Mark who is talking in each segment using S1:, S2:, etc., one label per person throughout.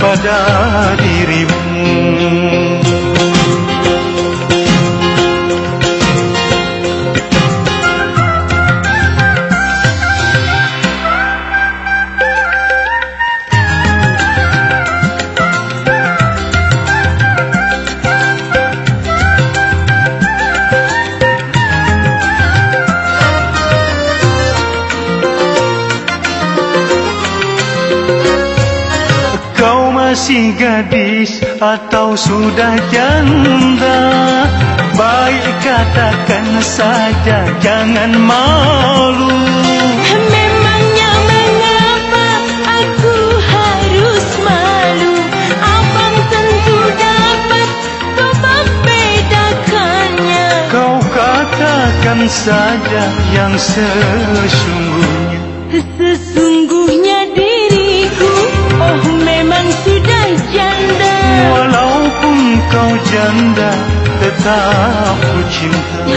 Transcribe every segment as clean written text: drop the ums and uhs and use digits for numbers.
S1: pada dirimu. Masih gadis atau sudah janda, baik katakan saja, jangan malu.
S2: Memangnya mengapa aku harus malu? Abang tentu dapat coba bedakannya.
S1: Kau katakan saja yang sesungguhnya.
S2: Sesungguhnya diriku, oh memang sudah janda.
S1: Walaupun kau janda, tetap ku cinta.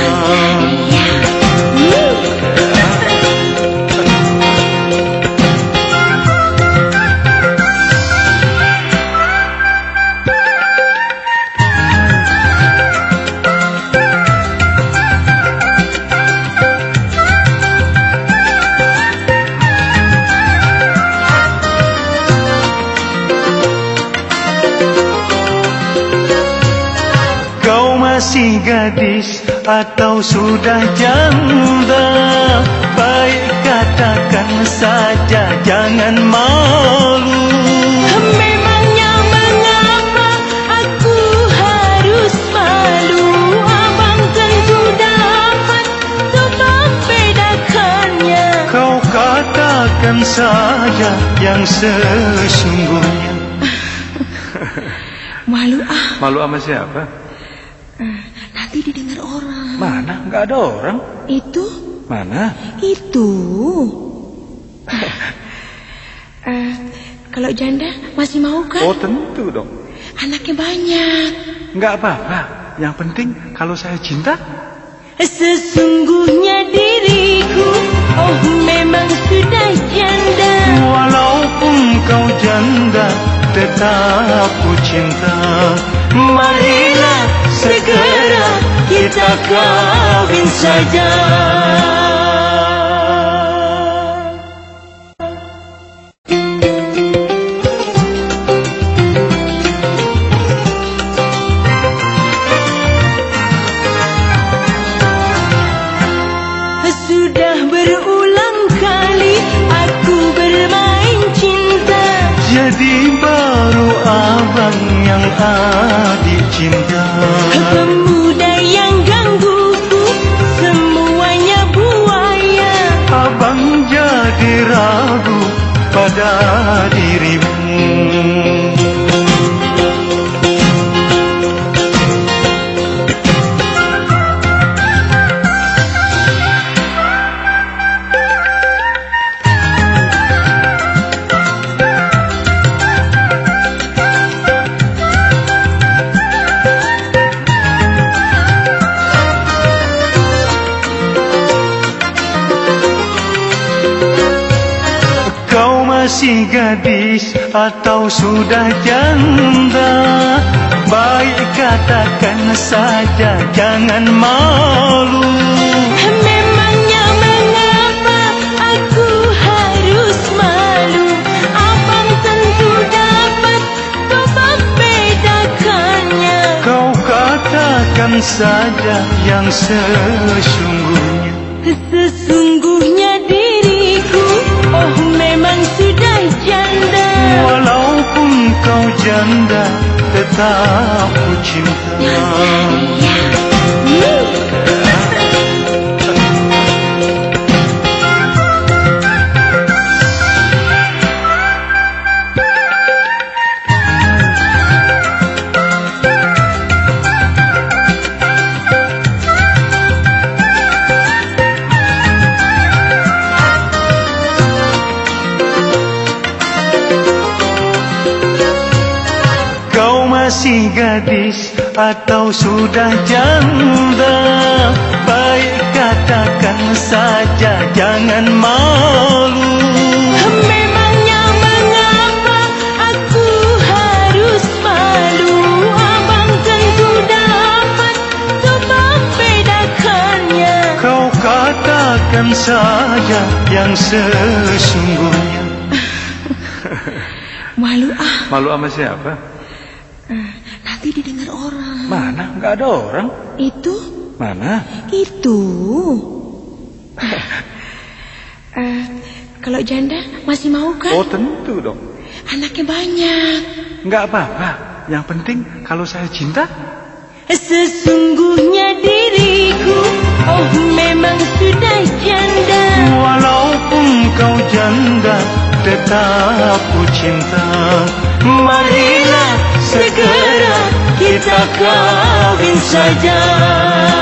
S1: Masih gadis atau sudah janda, baik katakan saja, jangan malu.
S2: Memangnya mengapa aku harus malu? Abang tentu dapat coba bedakannya.
S1: Kau katakan saja yang sesungguhnya.
S2: Malu
S1: Malu sama siapa?
S2: Nanti didengar orang.
S1: Mana? Nggak ada orang.
S2: Itu?
S1: Mana?
S2: Itu. Kalau janda masih mau kan?
S1: Oh tentu dong.
S2: Anaknya banyak.
S1: Nggak apa-apa. Yang penting kalau saya cinta.
S2: Sesungguhnya diriku, oh memang sudah janda.
S1: Walaupun kau janda, tetap ku cinta. Marilah segera kita kawin saja.
S2: Sudah berulang kali aku bermain cinta,
S1: jadi baru abang yang adik cinta.
S2: Pemuda yang gangguku semuanya buaya.
S1: Abang jadi ragu pada dirimu. Masih gadis atau sudah janda, baik katakan saja, jangan malu.
S2: Memangnya mengapa aku harus malu? Abang tentu dapat coba bedakannya.
S1: Kau katakan saja yang sesungguhnya.
S2: Sesungguhnya diriku, oh memang sudah janda.
S1: Walaupun kau janda, tetap ku cinta. Masih gadis atau sudah janda, baik katakan saja, jangan malu.
S2: Memangnya mengapa aku
S1: yang sesungguhnya.
S2: Malu ah.
S1: Malu sama siapa?
S2: Nanti didengar orang.
S1: Mana? Nggak ada orang.
S2: Itu?
S1: Mana?
S2: Itu. Kalau janda masih mau kan?
S1: Oh tentu dong.
S2: Anaknya banyak.
S1: Nggak apa-apa. Yang penting kalau saya cinta.
S2: Sesungguhnya diriku, oh memang sudah janda.
S1: Walaupun kau janda, tetap ku cinta. Marilah segera kita kawin saja.